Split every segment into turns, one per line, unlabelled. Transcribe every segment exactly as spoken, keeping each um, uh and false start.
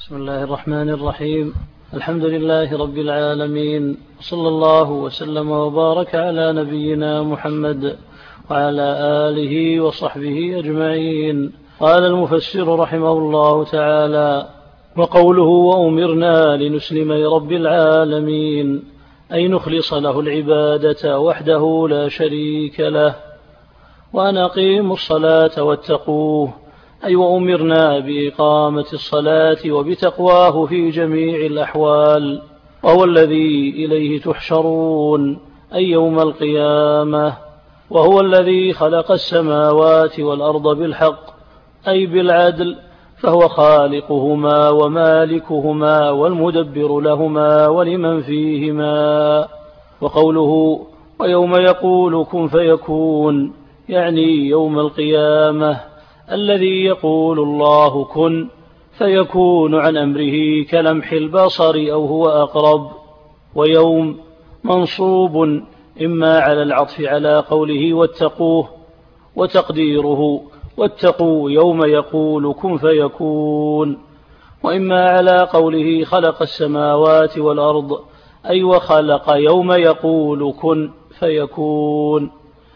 بسم الله الرحمن الرحيم. الحمد لله رب العالمين، صلى الله وسلم وبارك على نبينا محمد وعلى آله وصحبه أجمعين. قال المفسر رحمه الله تعالى: وقوله وأمرنا لنسلم لرب العالمين، أي نخلص له العبادة وحده لا شريك له، وأن أقيموا الصلاة واتقوه، أي وأمرنا بإقامة الصلاة وبتقواه في جميع الأحوال، وهو الذي إليه تحشرون، أي يوم القيامة، وهو الذي خلق السماوات والأرض بالحق أي بالعدل، فهو خالقهما ومالكهما والمدبر لهما ولمن فيهما. وقوله ويوم يقول كن فيكون، يعني يوم القيامة الذي يقول الله كن فيكون عن أمره كلمح البصر أو هو أقرب. ويوم منصوب إما على العطف على قوله واتقوه، وتقديره واتقوا يوم يقول كن فيكون، وإما على قوله خلق السماوات والأرض، أي وخلق يوم يقول كن فيكون،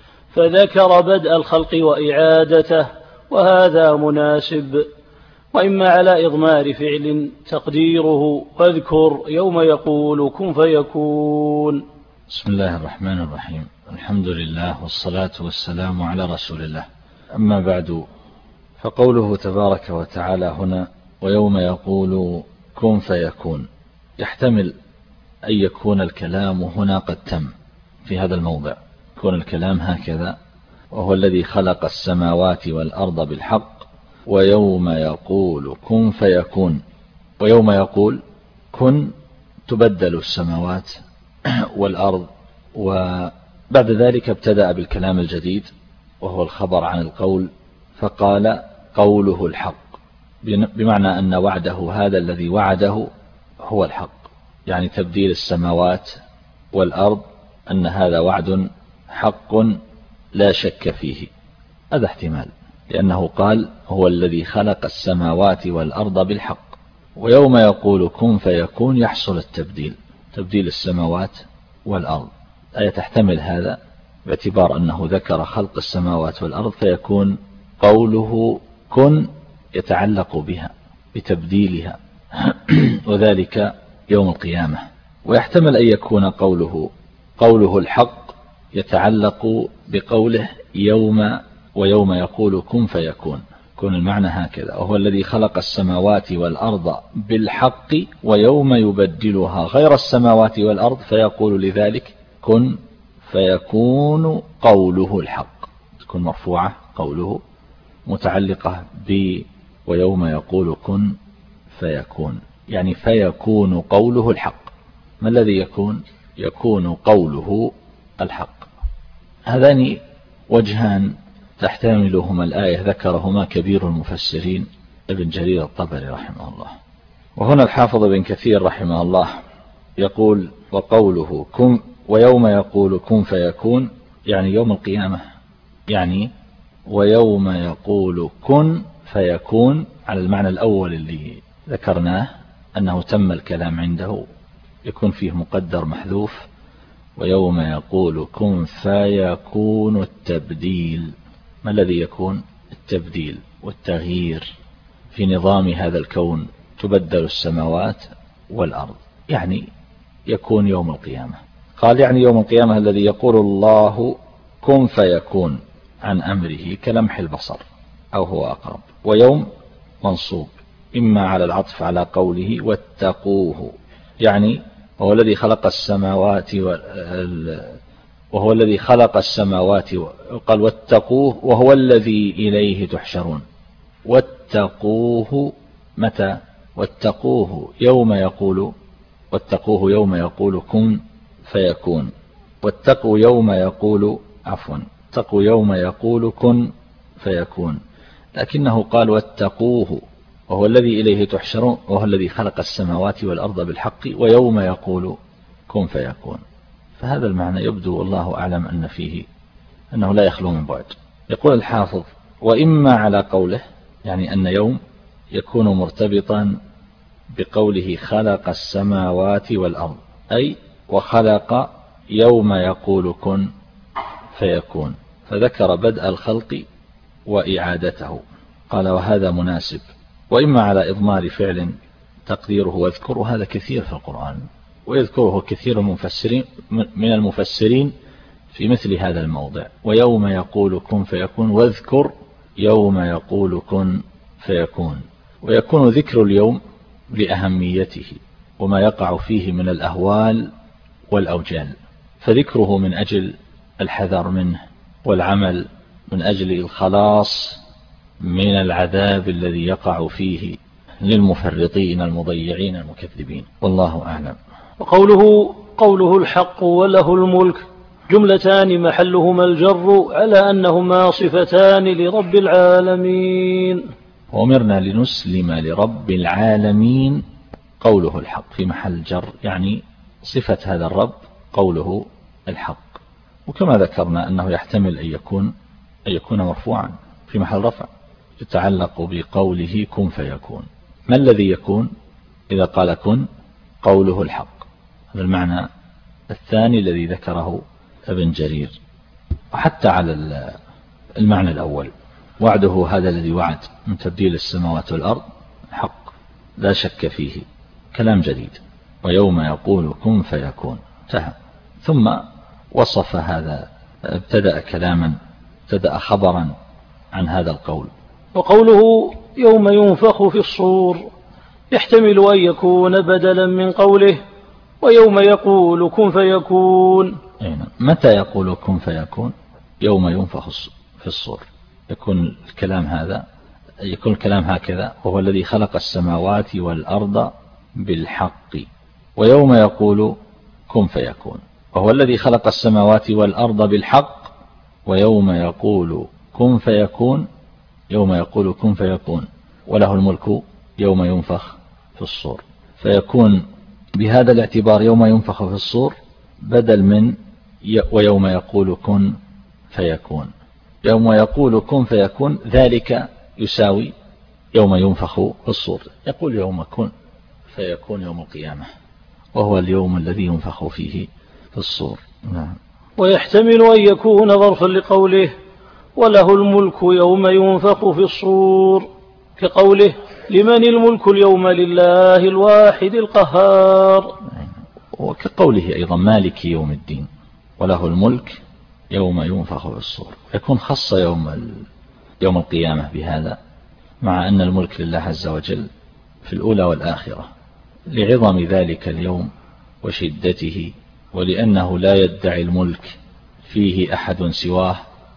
فذكر بدء الخلق وإعادته، وهذا مناسب. وإما على إضمار فعل تقديره واذكر يوم يقول كن فيكون.
بسم الله الرحمن الرحيم. الحمد لله والصلاة والسلام على رسول الله. أما بعد، فقوله تبارك وتعالى هنا ويوم يقول كن فيكون، يحتمل أن يكون الكلام هنا قد تم في هذا الموضع، يكون الكلام هكذا: وهو الذي خلق السماوات والأرض بالحق ويوم يقول كن فيكون. ويوم يقول كن تبدل السماوات والأرض، وبعد ذلك ابتدأ بالكلام الجديد وهو الخبر عن القول، فقال قوله الحق، بمعنى أن وعده هذا الذي وعده هو الحق، يعني تبديل السماوات والأرض، أن هذا وعد حق لا شك فيه. هذا احتمال، لأنه قال هو الذي خلق السماوات والأرض بالحق، ويوم يقول كن فيكون يحصل التبديل، تبديل السماوات والأرض. آية تحتمل هذا باعتبار أنه ذكر خلق السماوات والأرض، فيكون قوله كن يتعلق بها بتبديلها وذلك يوم القيامة. ويحتمل أن يكون قوله قوله الحق يتعلق بقوله يوم ويوم يقول كن فيكون، يكون المعنى هكذا: وهو الذي خلق السماوات والأرض بالحق ويوم يبدلها غير السماوات والأرض فيقول لذلك كن فيكون قوله الحق، تكون مرفوعة قوله متعلقة ب ويوم يقول كن فيكون، يعني فيكون قوله الحق. ما الذي يكون؟ يكون قوله الحق. هذان وجهان تحتملهما الآية ذكرهما كبير المفسرين ابن جرير الطبري رحمه الله. وهنا الحافظ بن كثير رحمه الله يقول وقوله كن ويوم يقول كن فيكون، يعني يوم القيامة، يعني ويوم يقول كن فيكون على المعنى الأول اللي ذكرناه، أنه تم الكلام عنده، يكون فيه مقدر محذوف، ويوم يقول كن فيكون التبديل. ما الذي يكون؟ التبديل والتغيير في نظام هذا الكون، تبدل السماوات والأرض، يعني يكون يوم القيامة. قال يعني يوم القيامة الذي يقول الله كن فيكون عن أمره كلمح البصر أو هو أقرب. ويوم منصوب إما على العطف على قوله واتقوه، يعني وهو الذي خلق السماوات وال... وهو الذي خلق السماوات، قال واتقوه وهو الذي إليه تحشرون. واتقوه متى؟ واتقوه يوم يقول واتقوه يوم يقول كن فيكون. واتقوا يوم يقول عفوا اتقوا يوم يقول كن فيكون، لكنه قال واتقوه وهو الذي إليه تحشرون، وهو الذي خلق السماوات والأرض بالحق ويوم يقول كن فيكون. فهذا المعنى يبدو والله أعلم أن فيه أنه لا يخلو من بعد. يقول الحافظ وإما على قوله، يعني أن يوم يكون مرتبطا بقوله خلق السماوات والأرض، أي وخلق يوم يقول كن فيكون، فذكر بدء الخلق وإعادته. قال وهذا مناسب، وإما على إضمار فعل تقديره واذكر، وهذا كثير في القرآن، ويذكره كثير المفسرين من المفسرين في مثل هذا الموضع، ويوم يقول كن فيكون، واذكر يوم يقول كن فيكون. ويكون ذكر اليوم لأهميته وما يقع فيه من الأهوال والأوجال، فذكره من أجل الحذر منه والعمل من أجل الخلاص من العذاب الذي يقع فيه للمفرطين المضيعين المكذبين، والله أعلم.
وقوله قوله الحق وله الملك جملتان محلهما الجر على أنهما صفتان لرب العالمين.
وأمرنا لنسلم لرب العالمين، قوله الحق في محل جر، يعني صفة هذا الرب قوله الحق. وكما ذكرنا أنه يحتمل أن يكون أن يكون مرفوعا في محل رفع، يتعلق بقوله كن فيكون. ما الذي يكون إذا قال كن؟ قوله الحق. هذا المعنى الثاني الذي ذكره ابن جرير. وحتى على المعنى الأول، وعده هذا الذي وعد من تبديل السماوات والأرض حق لا شك فيه، كلام جديد. ويوم يقول كن فيكون انتهى. ثم وصف هذا، ابتدأ كلاما، ابتدأ خبرا عن هذا القول.
وقوله يوم ينفخ في الصور يحتمل أن يكون بدلا من قوله ويوم يقول كن فيكون.
متى يقول كن فيكون؟ يوم ينفخ في الصور، يكون الكلام هذا يكون الكلام هكذا، وهو الذي خلق السماوات والأرض بالحق. ويوم يقول كن فيكون، وهو الذي خلق السماوات والأرض بالحق. ويوم يقول كن فيكون، يوم يقول كن فيكون، وله الملك يوم ينفخ في الصور. فيكون بهذا الاعتبار يوم ينفخ في الصور بدل من ويوم يقول كن فيكون. يوم يقول كن فيكون ذلك يساوي يوم ينفخ في الصور. يقول يوم كن فيكون يوم القيامة، وهو اليوم الذي ينفخ فيه في الصور. نعم.
ويحتمل أن يكون ظرفا لقوله وله الملك يوم ينفخ في الصور، كقوله لمن الملك اليوم لله الواحد القهار.
وكقوله أيضا مالك يوم الدين، وله الملك يوم ينفخ في الصور. يكون خص يوم يوم القيامة بهذا، مع أن الملك لله عز وجل في الأولى والآخرة، لعظم ذلك اليوم وشدته، ولأنه لا يدعي الملك فيه أحد سواه،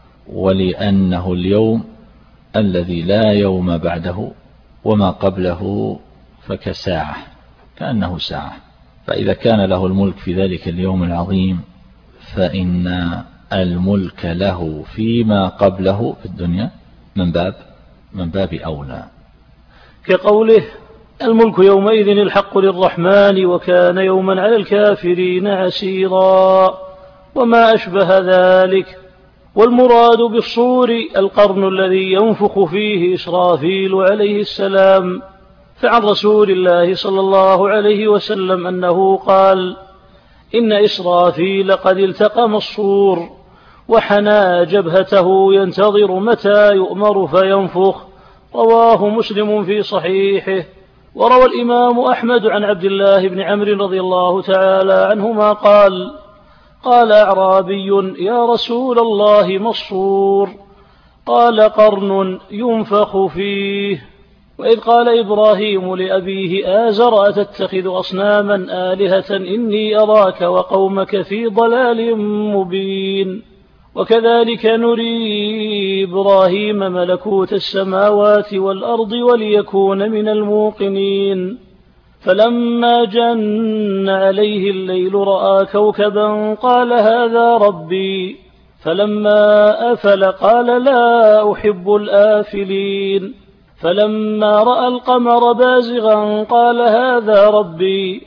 ولأنه اليوم الذي لا يوم بعده، وما قبله فكساعة، كأنه ساعة. فإذا كان له الملك في ذلك اليوم العظيم، فإن الملك له فيما قبله في الدنيا من باب من باب أولى.
كقوله الملك يومئذ الحق للرحمن وكان يوما على الكافرين عسيرا، وما أشبه ذلك. والمراد بالصور القرن الذي ينفخ فيه إسرافيل عليه السلام. فعن رسول الله صلى الله عليه وسلم أنه قال إن إسرافيل قد التقم الصور وحنى جبهته ينتظر متى يؤمر فينفخ. رواه مسلم في صحيحه. وروى الإمام أحمد عن عبد الله بن عمرو رضي الله تعالى عنهما قال قال أعرابي يا رسول الله ما الصور؟ قال قرن ينفخ فيه. وإذ قال إبراهيم لأبيه آزر أتتخذ أصناما آلهة إني أراك وقومك في ضلال مبين. وكذلك نري إبراهيم ملكوت السماوات والأرض وليكون من الموقنين. فلما جن عليه الليل رأى كوكبا قال هذا ربي، فلما أفل قال لا أحب الآفلين. فلما رأى القمر بازغا قال هذا ربي،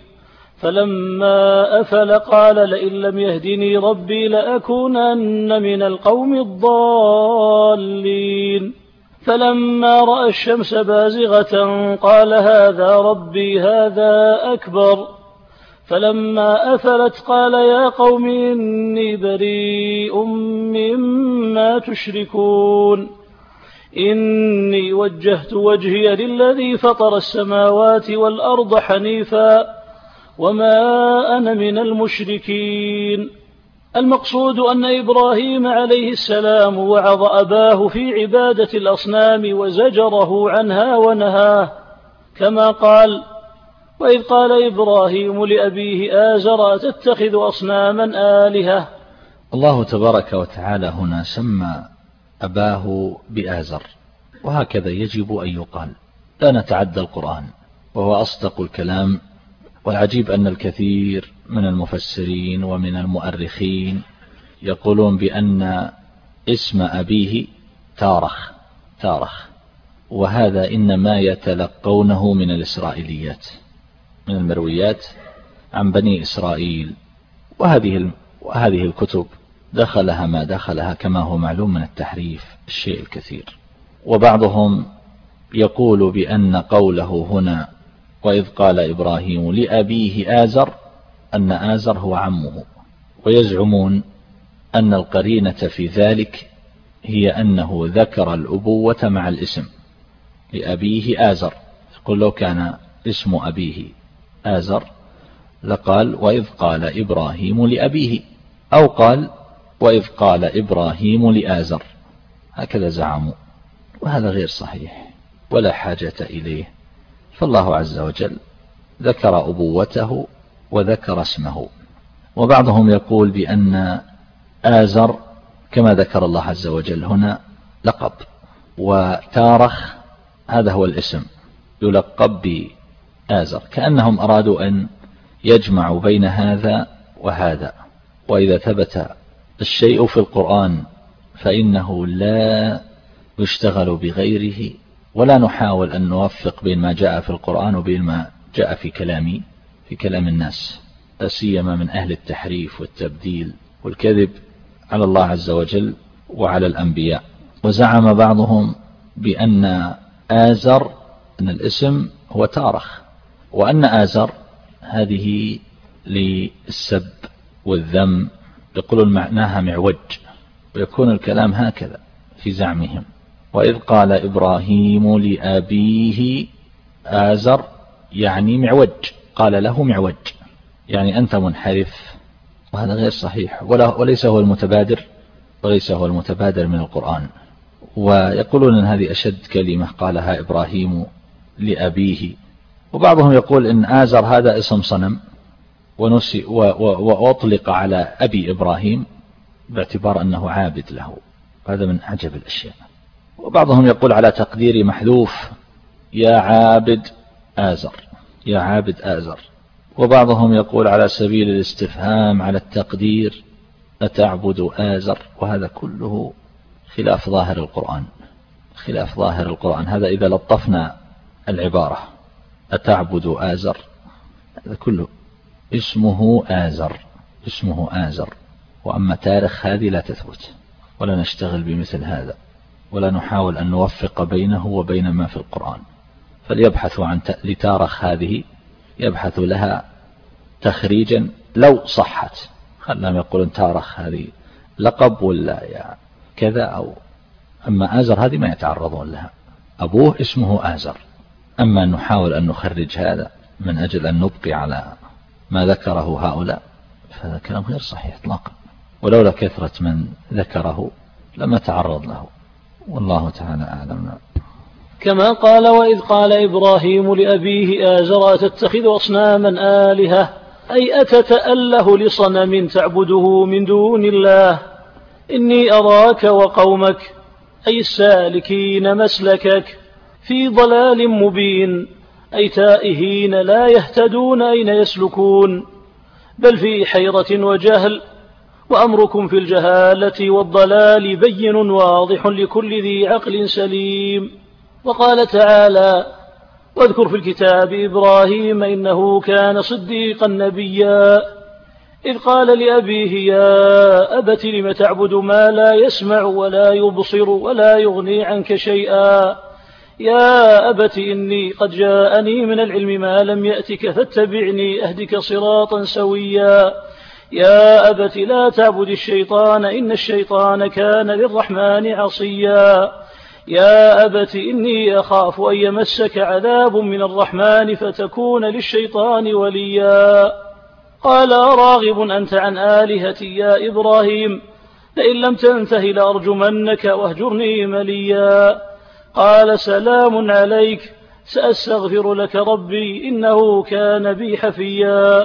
فلما أفل قال لئن لم يهدني ربي لأكونن من القوم الضالين. فلما رأى الشمس بازغة قال هذا ربي هذا أكبر. فلما أفلت قال يا قوم إني بريء مما تشركون إني وجهت وجهي للذي فطر السماوات والأرض حنيفا وما أنا من المشركين. المقصود أن إبراهيم عليه السلام وعظ أباه في عبادة الأصنام وزجره عنها ونهاه، كما قال وإذ قال إبراهيم لأبيه آزر أتتخذ أصناما آلهة.
الله تبارك وتعالى هنا سمى أباه بآزر، وهكذا يجب أن يقال، لا نتعدى القرآن وهو أصدق الكلام. والعجيب أن الكثير من المفسرين ومن المؤرخين يقولون بأن اسم أبيه تارخ تارخ وهذا إنما يتلقونه من الإسرائيليات، من المرويات عن بني إسرائيل، وهذه وهذه الكتب دخلها ما دخلها كما هو معلوم من التحريف الشيء الكثير. وبعضهم يقول بأن قوله هنا وإذ قال إبراهيم لأبيه آزر أن آزر هو عمه، ويزعمون أن القرينة في ذلك هي أنه ذكر الأبوة مع الاسم لأبيه آزر. يقول لو كان اسم أبيه آزر لقال وإذ قال إبراهيم لأبيه، أو قال وإذ قال إبراهيم لآزر، هكذا زعموا، وهذا غير صحيح ولا حاجة إليه. فالله عز وجل ذكر أبوته وذكر اسمه. وبعضهم يقول بأن آزر كما ذكر الله عز وجل هنا لقب، وتارخ هذا هو الاسم يلقب بآزر، كأنهم أرادوا أن يجمعوا بين هذا وهذا. وإذا ثبت الشيء في القرآن فإنه لا يشتغل بغيره، ولا نحاول أن نوفق بين ما جاء في القرآن وبين ما جاء في كلام في كلام الناس، لا سيما من أهل التحريف والتبديل والكذب على الله عز وجل وعلى الأنبياء. وزعم بعضهم بأن آزر أن الاسم هو تارخ، وأن آزر هذه للسب والذم، يقولون معناها معوج، ويكون الكلام هكذا في زعمهم. وإذ قال إبراهيم لأبيه آزر يعني معوج، قال له معوج يعني أنت منحرف، وهذا غير صحيح وليس هو المتبادر وليس هو المتبادر من القرآن. ويقولون أن هذه أشد كلمة قالها إبراهيم لأبيه. وبعضهم يقول إن آزر هذا اسم صنم ونسي وأطلق على أبي إبراهيم باعتبار أنه عابد له، هذا من أعجب الأشياء. وبعضهم يقول على تقدير محذوف يا عابد آزر، يا عابد آزر. وبعضهم يقول على سبيل الاستفهام على التقدير أتعبد آزر، وهذا كله خلاف ظاهر القرآن، خلاف ظاهر القرآن. هذا إذا لطفنا العبارة أتعبد آزر، هذا كله اسمه آزر، اسمه آزر. وأما تاريخ هذه لا تثبت، ولا نشتغل بمثل هذا، ولا نحاول أن نوفق بينه وبين ما في القرآن. فليبحثوا عن لتارخ هذه، يبحثوا لها تخريجا لو صحت. خلهم يقولون تارخ هذه لقب ولا يا كذا أو أما آزر هذه ما يتعرضون لها، أبوه اسمه آزر. أما أن نحاول أن نخرج هذا من أجل أن نبقي على ما ذكره هؤلاء فهذا كلام غير صحيح اطلاقا، ولولا كثرة من ذكره لما تعرض له، والله تعالى أعلم.
كما قال وإذ قال إبراهيم لأبيه آزر أتتخذ أصناما آلهة، أي أتتأله لصنم تعبده من دون الله، إني أراك وقومك أي السالكين مسلكك في ضلال مبين، أي تائهين لا يهتدون أين يسلكون، بل في حيرة وجهل، وأمركم في الجهالة والضلال بين واضح لكل ذي عقل سليم. وقال تعالى واذكر في الكتاب إبراهيم إنه كان صديقا نبيا، إذ قال لأبيه يا أبت لم تعبد ما لا يسمع ولا يبصر ولا يغني عنك شيئا يا أبت إني قد جاءني من العلم ما لم يأتك فاتبعني أهدك صراطا سويا يا أبت لا تعبد الشيطان إن الشيطان كان للرحمن عصيا يا أبت إني أخاف أن يمسك عذاب من الرحمن فتكون للشيطان وليا قال راغب أنت عن آلهتي يا إبراهيم لئن لم تنته لأرجمنك واهجرني مليا قال سلام عليك سأستغفر لك ربي إنه كان بي حفيا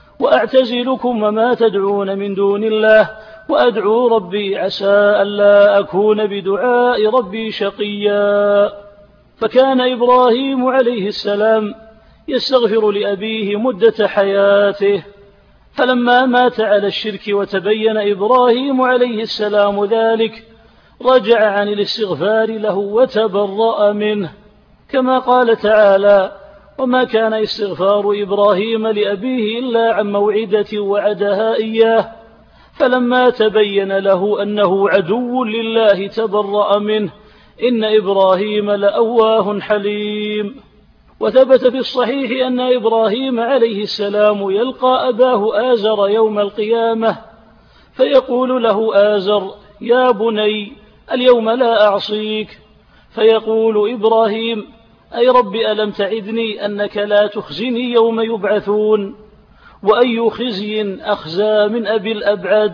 وأعتزلكم وما تدعون من دون الله وأدعو ربي عسى ألا أكون بدعاء ربي شقيا فكان إبراهيم عليه السلام يستغفر لأبيه مدة حياته فلما مات على الشرك وتبين إبراهيم عليه السلام ذلك رجع عن الاستغفار له وتبرأ منه كما قال تعالى وما كان استغفار إبراهيم لأبيه إلا عن موعدة وعدها إياه فلما تبين له أنه عدو لله تبرأ منه إن إبراهيم لأواه حليم. وثبت في الصحيح أن إبراهيم عليه السلام يلقى أباه آزر يوم القيامة فيقول له آزر يا بني اليوم لا أعصيك فيقول إبراهيم أي رب ألم تعدني أنك لا تخزني يوم يبعثون وأي خزي أخزى من أبي الأبعد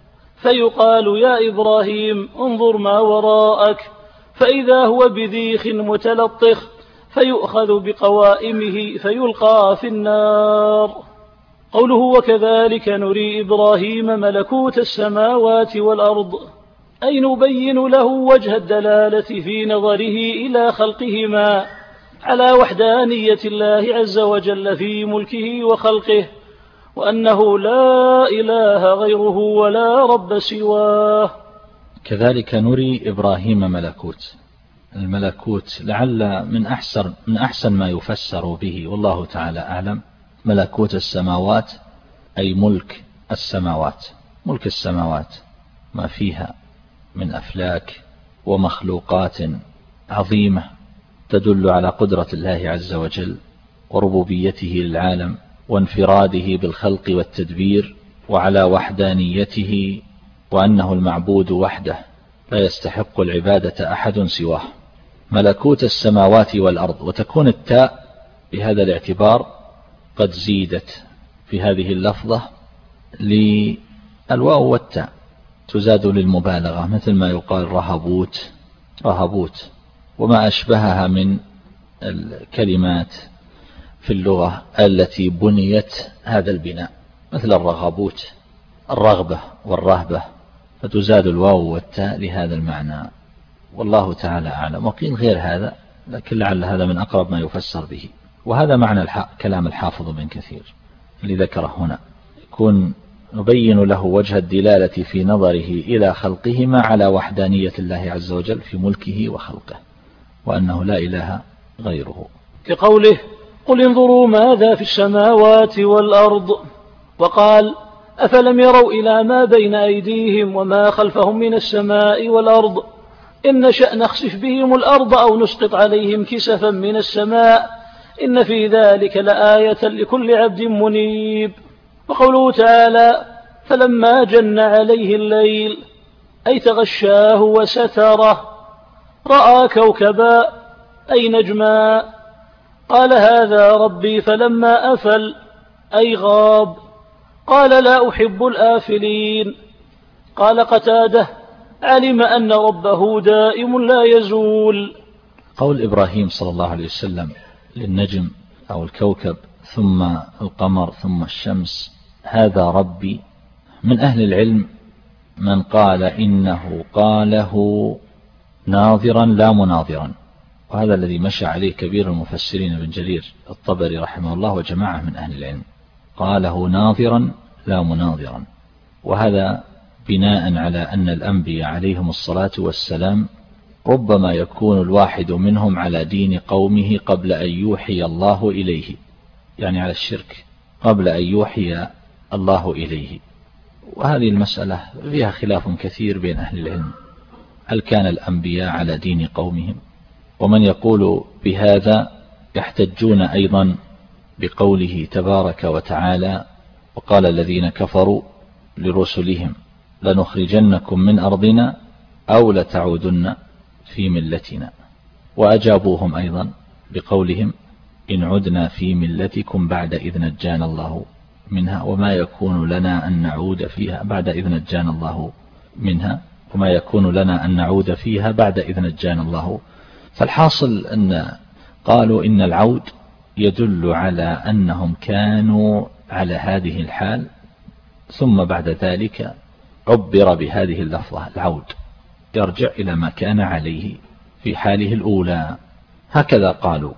فيقال يا إبراهيم انظر ما وراءك فإذا هو بذيخ متلطخ فيؤخذ بقوائمه فيلقى في النار. قوله وكذلك نري إبراهيم ملكوت السماوات والأرض أي نبين له وجه الدلالة في نظره إلى خلقهما على وحدانية الله عز وجل في ملكه وخلقه وأنه لا إله غيره ولا رب سواه.
كذلك نري إبراهيم ملكوت الملكوت لعل من أحسن, من أحسن ما يفسر به والله تعالى أعلم ملكوت السماوات أي ملك السماوات ملك السماوات ما فيها من أفلاك ومخلوقات عظيمة تدل على قدرة الله عز وجل وربوبيته للعالم وانفراده بالخلق والتدبير وعلى وحدانيته وأنه المعبود وحده لا يستحق العبادة أحد سواه. ملكوت السماوات والأرض وتكون التاء بهذا الاعتبار قد زيدت في هذه اللفظة للواو والتاء تزاد للمبالغة مثل ما يقال رهبوت رهبوت وما أشبهها من الكلمات في اللغة التي بنيت هذا البناء مثل الرغبوت الرغبة والرهبة فتزاد الواو والتاء لهذا المعنى والله تعالى أعلم. وقيل غير هذا لكن لعل هذا من أقرب ما يفسر به وهذا معنى كلام الحافظ بن كثير اللي ذكره هنا يكون نبين له وجه الدلالة في نظره إلى خلقهما على وحدانية الله عز وجل في ملكه وخلقه وأنه لا إله غيره
كقوله قل انظروا ماذا في السماوات والأرض وقال أفلم يروا إلى ما بين أيديهم وما خلفهم من السماء والأرض إن نشأ نخسف بهم الأرض أو نسقط عليهم كسفا من السماء إن في ذلك لآية لكل عبد منيب. وقوله تعالى فلما جن عليه الليل أي تغشاه وستره رأى كوكبا أي نجما قال هذا ربي فلما أفل أي غاب قال لا أحب الآفلين. قال قتاده علم أن ربه دائم لا يزول.
قول إبراهيم صلى الله عليه وسلم للنجم أو الكوكب ثم القمر ثم الشمس هذا ربي من أهل العلم من قال إنه قاله ناظرا لا مناظرا وهذا الذي مشى عليه كبير المفسرين ابن جرير الطبري رحمه الله وجماعة من أهل العلم قاله ناظرا لا مناظرا وهذا بناء على أن الأنبياء عليهم الصلاة والسلام ربما يكون الواحد منهم على دين قومه قبل أن يوحي الله إليه يعني على الشرك قبل أن يوحي الله إليه. وهذه المسألة فيها خلاف كثير بين أهل العلم، هل كان الأنبياء على دين قومهم؟ ومن يقول بهذا يحتجون أيضا بقوله تبارك وتعالى وقال الذين كفروا لرسلهم لنخرجنكم من أرضنا أو لتعودن في ملتنا. وأجابوهم أيضا بقولهم إن عدنا في ملتكم بعد إذ نجانا الله منها وما يكون لنا أن نعود فيها بعد إذ نجانا الله منها وما يكون لنا أن نعود فيها بعد إذ نجانا الله. فالحاصل أن قالوا إن العود يدل على أنهم كانوا على هذه الحال، ثم بعد ذلك عبر بهذه اللفظة العود يرجع إلى ما كان عليه في حاله الأولى، هكذا قالوا.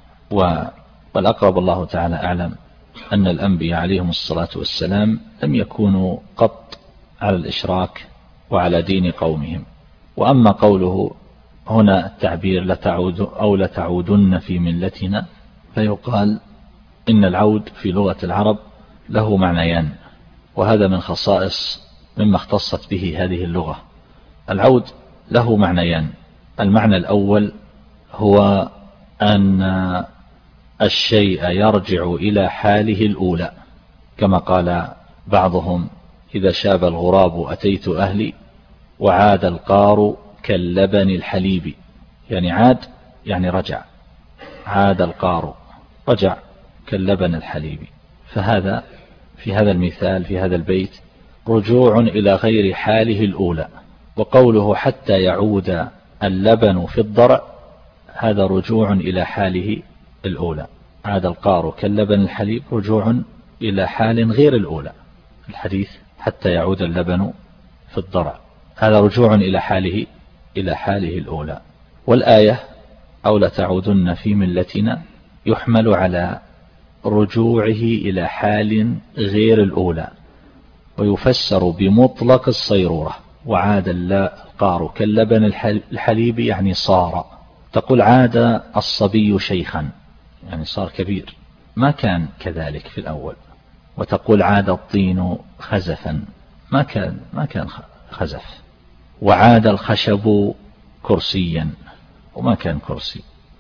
والأقرب الله تعالى أعلم أن الأنبياء عليهم الصلاة والسلام لم يكونوا قط على الإشراك وعلى دين قومهم. وأما قوله هنا التعبير لتعود أو لتعودن في ملتنا، فيقال إن العود في لغة العرب له معنيان، وهذا من خصائص مما اختصت به هذه اللغة. العود له معنيان، المعنى الأول هو أن الشيء يرجع إلى حاله الأولى، كما قال بعضهم إذا شاب الغراب أتيت أهلي وعاد القار كاللبن الحليب، يعني عاد يعني رجع، عاد القار رجع كاللبن الحليب. فهذا في هذا المثال في هذا البيت رجوع إلى غير حاله الأولى. وقوله حتى يعود اللبن في الضرع هذا رجوع إلى حاله الأولى، عاد القار كاللبن الحليب رجوع إلى حال غير الأولى. الحديث حتى يعود اللبن في الضرع هذا رجوع إلى حاله إلى حاله الأولى. والآية أو لتعودن في ملتنا يحمل على رجوعه إلى حال غير الأولى، ويفسر بمطلق الصيرورة. وعاد القار كاللبن الحليب يعني صار، تقول عاد الصبي شيخا يعني صار كبير، ما كان كذلك في الأول. وتقول عاد الطين خزفا، ما كان ما كان خزف. وعاد الخشب كرسيا وما كان كرسي،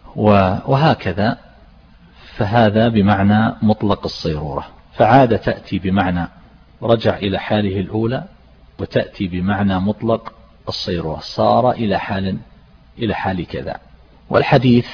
وهكذا. فهذا بمعنى مطلق الصيرورة. فعاد تأتي بمعنى رجع إلى حاله الأولى، وتأتي بمعنى مطلق الصيرورة صار إلى حال إلى حال كذا. والحديث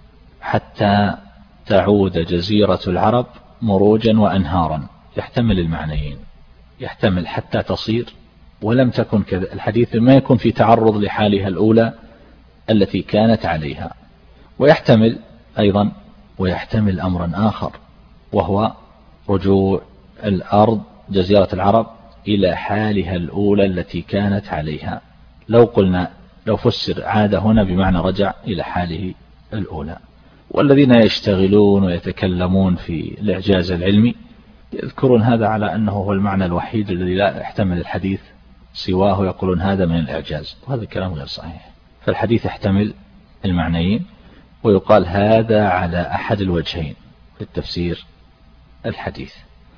حتى تعود جزيرة العرب مروجا وأنهارا يحتمل المعنيين، يحتمل حتى تصير ولم تكن كذا، الحديث ما يكون في تعرض لحالها الأولى التي كانت عليها. ويحتمل أيضا ويحتمل أمرا آخر، وهو رجوع الأرض جزيرة العرب إلى حالها الأولى التي كانت عليها. لو قلنا لو فسر عاد هنا بمعنى رجع إلى حاله الأولى. والذين يشتغلون ويتكلمون في الإعجاز العلمي يذكرون هذا على أنه هو المعنى الوحيد الذي لا يحتمل الحديث سواه، يقولون هذا من الإعجاز، وهذا الكلام غير صحيح. فالحديث يحتمل المعنيين، ويقال هذا على أحد الوجهين في التفسير الحديث.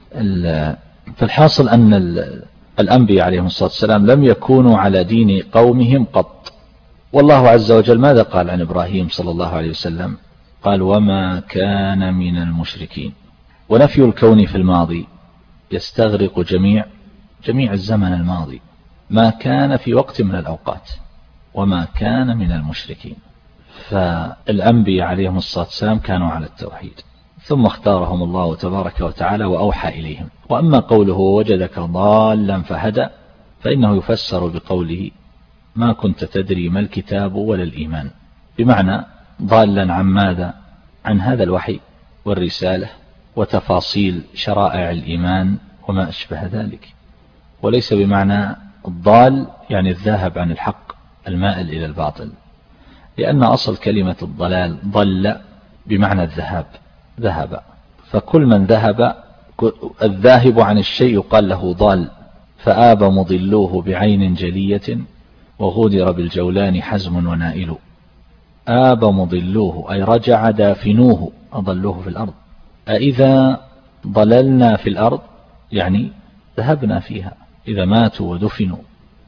فالحاصل أن الأنبياء عليهم الصلاة والسلام لم يكونوا على دين قومهم قط. والله عز وجل ماذا قال عن إبراهيم صلى الله عليه وسلم؟ قال وما كان من المشركين. ونفي الكون في الماضي يستغرق جميع جميع الزمن الماضي، ما كان في وقت من الأوقات، وما كان من المشركين. فالأنبياء عليهم الصلاة والسلام كانوا على التوحيد، ثم اختارهم الله تبارك وتعالى وأوحى إليهم. وأما قوله وجدك ضالا فهدى فإنه يفسر بقوله ما كنت تدري ما الكتاب ولا الإيمان، بمعنى ضالا عن ماذا؟ عن هذا الوحي والرسالة وتفاصيل شرائع الإيمان وما أشبه ذلك. وليس بمعنى الضال يعني الذاهب عن الحق المائل إلى الباطل، لأن أصل كلمة الضلال ضل بمعنى الذهاب، ذهب. فكل من ذهب الذاهب عن الشيء يقال له ضال. فآب مضلوه بعين جلية وغدر بالجولان حزم ونائل. آب مضلوه أي رجع دافنوه، أضلوه في الأرض. أإذا ضللنا في الأرض يعني ذهبنا فيها إذا ماتوا ودفنوا.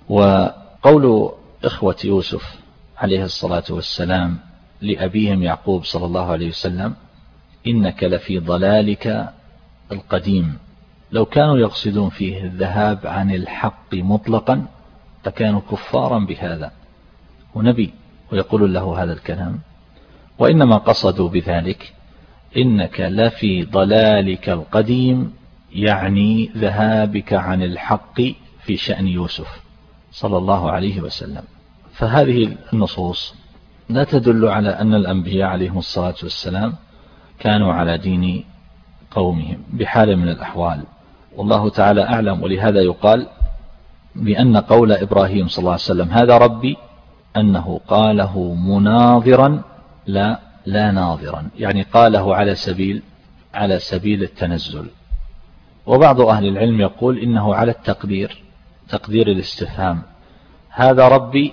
وقول إخوة يوسف عليه الصلاة والسلام لأبيهم يعقوب صلى الله عليه وسلم إنك لفي ضلالك القديم، لو كانوا يقصدون فيه الذهاب عن الحق مطلقا فكانوا كفارا بهذا، ونبي ويقول له هذا الكلام، وإنما قصدوا بذلك إنك لفي ضلالك القديم، يعني ذهابك عن الحق في شأن يوسف صلى الله عليه وسلم. فهذه النصوص لا تدل على أن الأنبياء عليهم الصلاة والسلام كانوا على دين قومهم بحال من الأحوال، والله تعالى أعلم. ولهذا يقال بأن قول إبراهيم صلى الله عليه وسلم هذا ربي أنه قاله مناظرا لا لا ناظرا، يعني قاله على سبيل على سبيل التنزل. وبعض أهل العلم يقول إنه على التقدير، تقدير الاستفهام، هذا ربي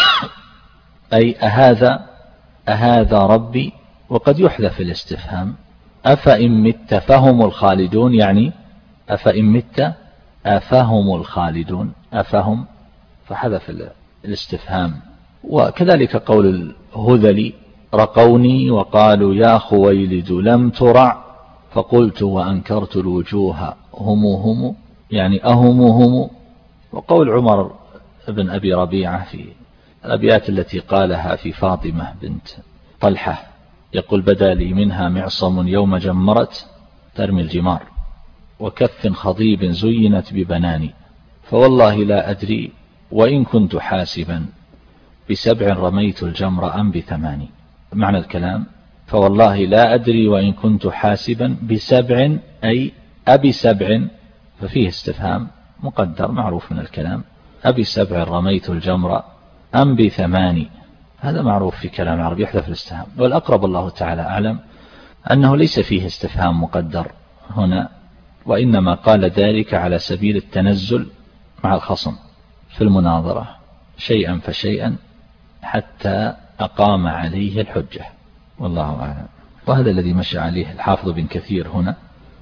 أي أهذا أهذا ربي، وقد يحذف الاستفهام أفإن مت فهم الخالدون، يعني أفإن مت أفهم الخالدون، أفهم فحذف الاستفهام. وكذلك قول الهذلي رقوني وقالوا يا خويلد لم ترع فقلت وأنكرت الوجوه هم هم، يعني أهم هم. وقول عمر بن أبي ربيعة في الأبيات التي قالها في فاطمة بنت طلحة يقول بدا لي منها معصم يوم جمرت ترمي الجمار، وكف خضيب زينت ببناني، فوالله لا أدري وإن كنت حاسبا بسبع رميت الجمر أم بثماني. معنى الكلام فوالله لا أدري وإن كنت حاسبا بسبع أي أبي سبع، ففيه استفهام مقدر معروف من الكلام، أبي سبع رميت الجمر أم بثماني، هذا معروف في كلام العرب يحذف الاستفهام. والأقرب الله تعالى أعلم أنه ليس فيه استفهام مقدر هنا، وإنما قال ذلك على سبيل التنزل مع الخصم في المناظرة شيئا فشيئا حتى أقام عليه الحجة، والله أعلم. وهذا الذي مشى عليه الحافظ بن كثير هنا،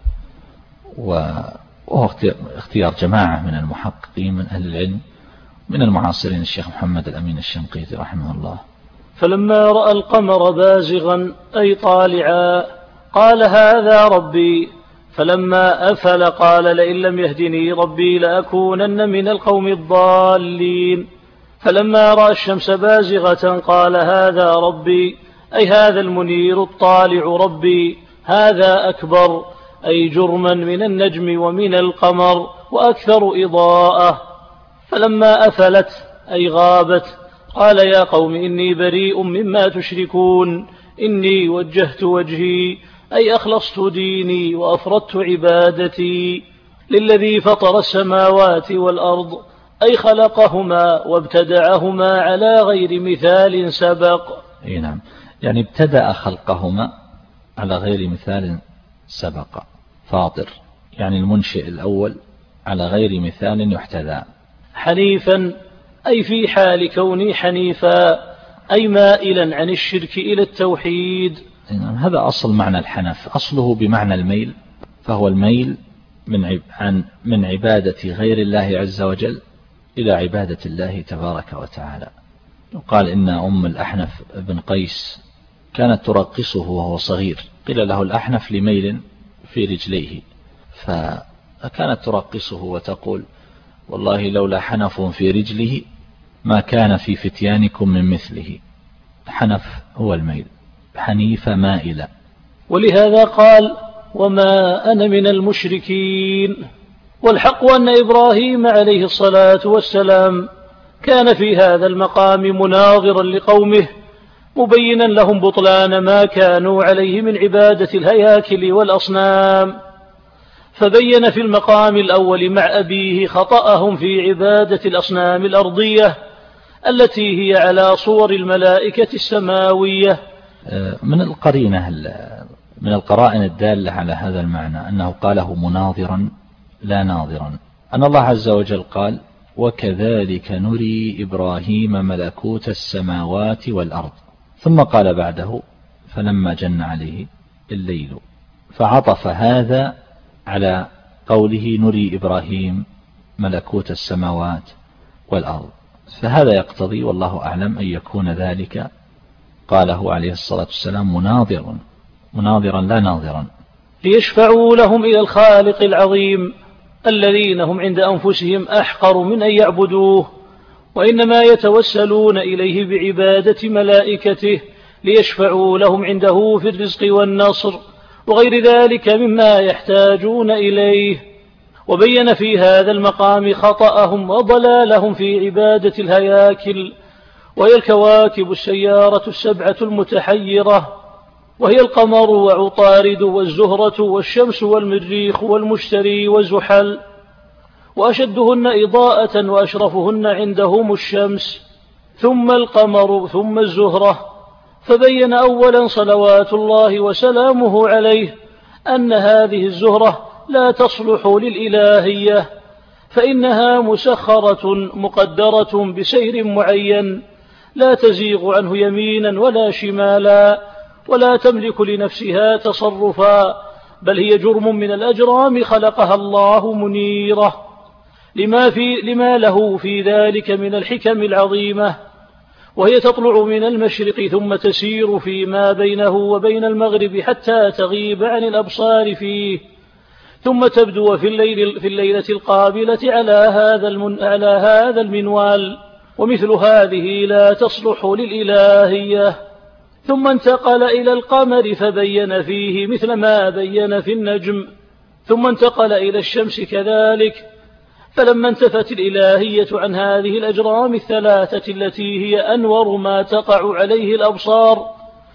وهو اختيار جماعة من المحققين من أهل العلم من المعاصرين، الشيخ محمد الأمين الشنقيطي رحمه الله.
فلما رأى القمر بازغا أي طالعا قال هذا ربي، فلما أفل قال لئن لم يهدني ربي لأكونن من القوم الضالين. فلما رأى الشمس بازغة قال هذا ربي أي هذا المنير الطالع ربي، هذا أكبر أي جرما من النجم ومن القمر وأكثر إضاءة. فلما أفلت أي غابت قال يا قوم إني بريء مما تشركون، إني وجهت وجهي أي أخلصت ديني وأفردت عبادتي للذي فطر السماوات والأرض أي خلقهما وابتدعهما على غير مثال سبق.
أي نعم، يعني ابتدأ خلقهما على غير مثال سبق، فاطر يعني المنشئ الأول على غير مثال يحتذى.
حنيفا أي في حال كوني حنيفا أي مائلا عن الشرك إلى التوحيد.
هذا أصل معنى الحنف، أصله بمعنى الميل، فهو الميل من عن من عبادة غير الله عز وجل إلى عبادة الله تبارك وتعالى. يقال إن أم الأحنف بن قيس كانت ترقصه وهو صغير، قيل له الأحنف لميل في رجليه، فكانت ترقصه وتقول والله لولا حنف في رجله ما كان في فتيانكم من مثله. حنف هو الميل، حنيفة مائلة.
ولهذا قال وما أنا من المشركين. والحق أن إبراهيم عليه الصلاة والسلام كان في هذا المقام مناظرا لقومه مبينا لهم بطلان ما كانوا عليه من عبادة الهياكل والأصنام، فبين في المقام الأول مع أبيه خطأهم في عبادة الأصنام الأرضية التي هي على صور الملائكة السماوية.
من القرينة من القرائن الدالة على هذا المعنى أنه قاله مناظرا لا ناظرا، أن الله عز وجل قال وكذلك نري إبراهيم ملكوت السماوات والأرض، ثم قال بعده فلما جن عليه الليل، فعطف هذا على قوله نري إبراهيم ملكوت السماوات والأرض، فهذا يقتضي والله أعلم أن يكون ذلك قاله عليه الصلاة والسلام مناظرا مناظرا لا ناظرا،
ليشفعوا لهم إلى الخالق العظيم الذين هم عند أنفسهم أحقر من أن يعبدوه، وإنما يتوسلون إليه بعبادة ملائكته ليشفعوا لهم عنده في الرزق والنصر وغير ذلك مما يحتاجون إليه. وبين في هذا المقام خطأهم وضلالهم في عبادة الهياكل، وهي الكواكب السيارة السبعة المتحيرة، وهي القمر وعطارد والزهرة والشمس والمريخ والمشتري والزحل، وأشدهن إضاءة وأشرفهن عندهم الشمس ثم القمر ثم الزهرة. فبين أولا صلوات الله وسلامه عليه أن هذه الزهرة لا تصلح للإلهية، فإنها مسخرة مقدرة بسير معين لا تزيغ عنه يمينا ولا شمالا، ولا تملك لنفسها تصرفا، بل هي جرم من الأجرام خلقها الله منيرة لما, في لما له في ذلك من الحكم العظيمة. وهي تطلع من المشرق ثم تسير فيما بينه وبين المغرب حتى تغيب عن الأبصار فيه، ثم تبدو في, الليل في الليلة القابلة على هذا, المن على هذا المنوال، ومثل هذه لا تصلح للإلهية. ثم انتقل إلى القمر فبين فيه مثل ما بين في النجم، ثم انتقل إلى الشمس كذلك. فلما انتفت الإلهية عن هذه الأجرام الثلاثة التي هي أنور ما تقع عليه الأبصار،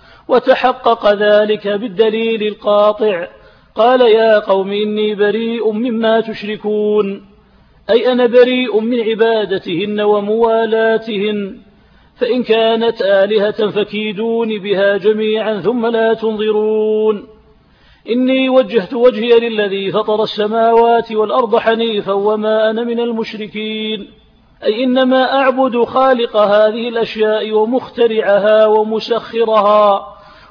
وتحقق ذلك بالدليل القاطع، قال يا قوم إني بريء مما تشركون، أي أنا بريء من عبادتهن وموالاتهن، فإن كانت آلهة فكيدوني بها جميعا ثم لا تنظرون. إني وجهت وجهي للذي فطر السماوات والأرض حنيفا وما أنا من المشركين، أي إنما أعبد خالق هذه الأشياء ومخترعها ومسخرها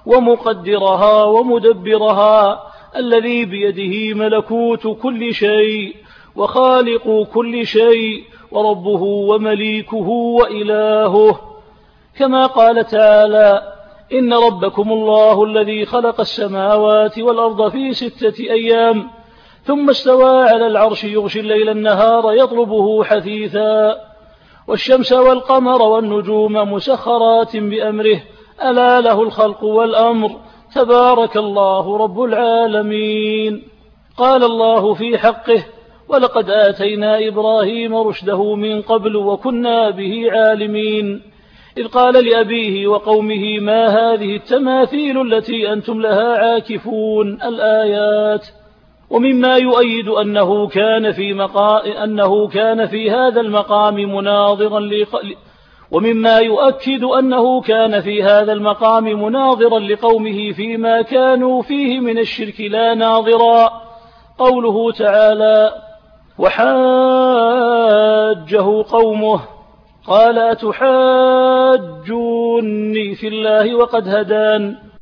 ومقدرها ومدبرها، الذي بيده ملكوت كل شيء وخالق كل شيء وربه ومليكه وإلهه، كما قال تعالى إن ربكم الله الذي خلق السماوات والأرض في ستة أيام ثم استوى على العرش يغشي الليل النهار يطلبه حثيثا، والشمس والقمر والنجوم مسخرات بأمره ألا له الخلق والأمر تبارك الله رب العالمين. قال الله في حقه ولقد آتينا إبراهيم رشده من قبل وكنا به عالمين، إذ قال لأبيه وقومه ما هذه التماثيل التي أنتم لها عاكفون الآيات. ومما يؤيد أنه كان في, مقام أنه كان في هذا المقام مناظرا لق... ومما يؤكد أنه كان في هذا المقام مناظرا لقومه فيما كانوا فيه من الشرك لا ناظرا، قوله تعالى وحاجه قومه قال أتحاجوني في الله وقد هدان